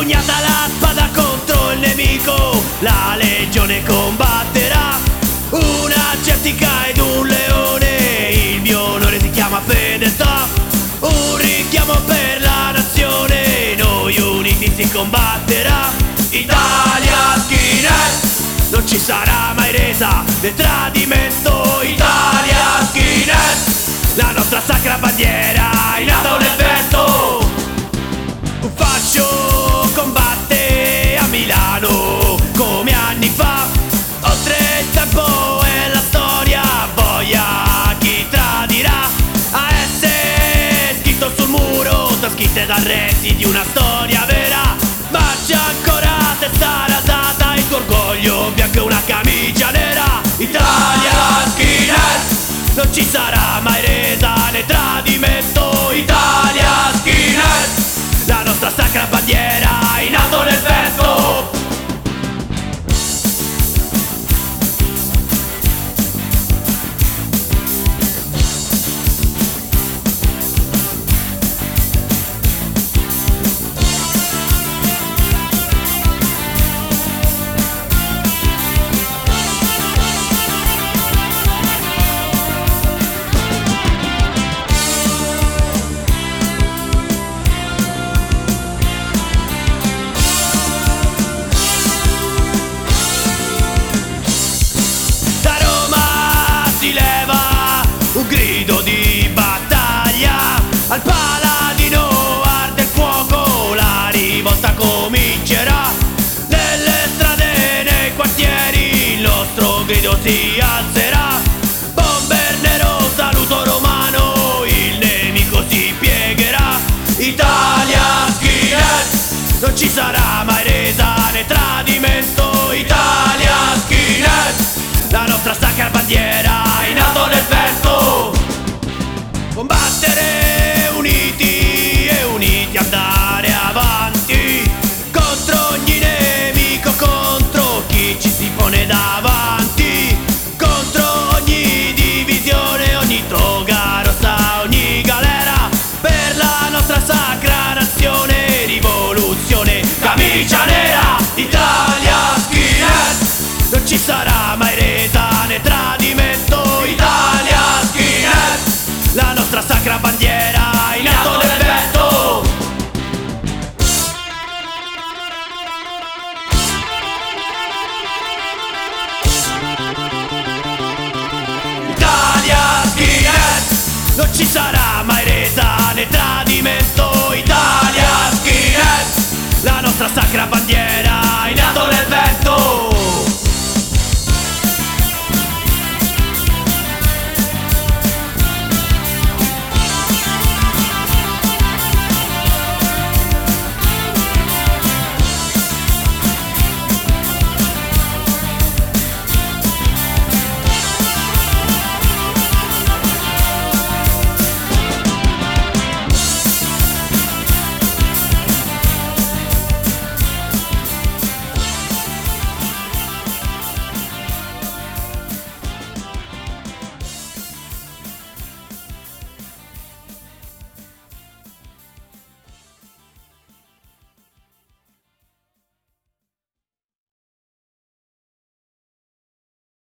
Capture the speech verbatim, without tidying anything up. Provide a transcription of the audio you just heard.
impugnata la spada contro il nemico, la legione combatterà. Una certica ed un leone, il mio onore si chiama fedeltà. Un richiamo per la nazione, noi uniti si combatterà. Italia skinhead, non ci sarà mai resa né tradimento. Italia skinhead, la nostra sacra bandiera in alto nel vento. Un fascio combatte a Milano come anni fa. Oltre il tempo e la storia, boia chi tradirà. A essere scritto sul muro, trascritte da resti di una storia vera. Ma c'è ancora testa rasata, il tuo orgoglio bianco e una camicia nera. Italia skinhead, non ci sarà mai resa né tradimento. Italia skinhead, la nostra sacra bandiera in alto nel vento. Un grido di battaglia, al paladino arde il fuoco, la rivolta comincerà. Nelle strade, nei quartieri, il nostro grido si alzerà. Bomber nero, saluto romano, il nemico si piegherà. Italia skinhead, non ci sarà mai resa né tradimento. Italia skinhead, la nostra sacra bandiera in alto nel vento. Combattere uniti e uniti andare avanti contro ogni nemico, contro chi ci si pone davanti, contro ogni divisione, ogni toga rossa, ogni galera. Per la nostra sacra nazione, rivoluzione, camicia nera. Italia skinhead, non ci sarà mai resa né tradimento. Italia skinhead, la nostra sacra bandiera in alto nel vento. Italia skinhead, non ci sarà mai resa né tradimento. Italia skinhead, la nostra sacra bandiera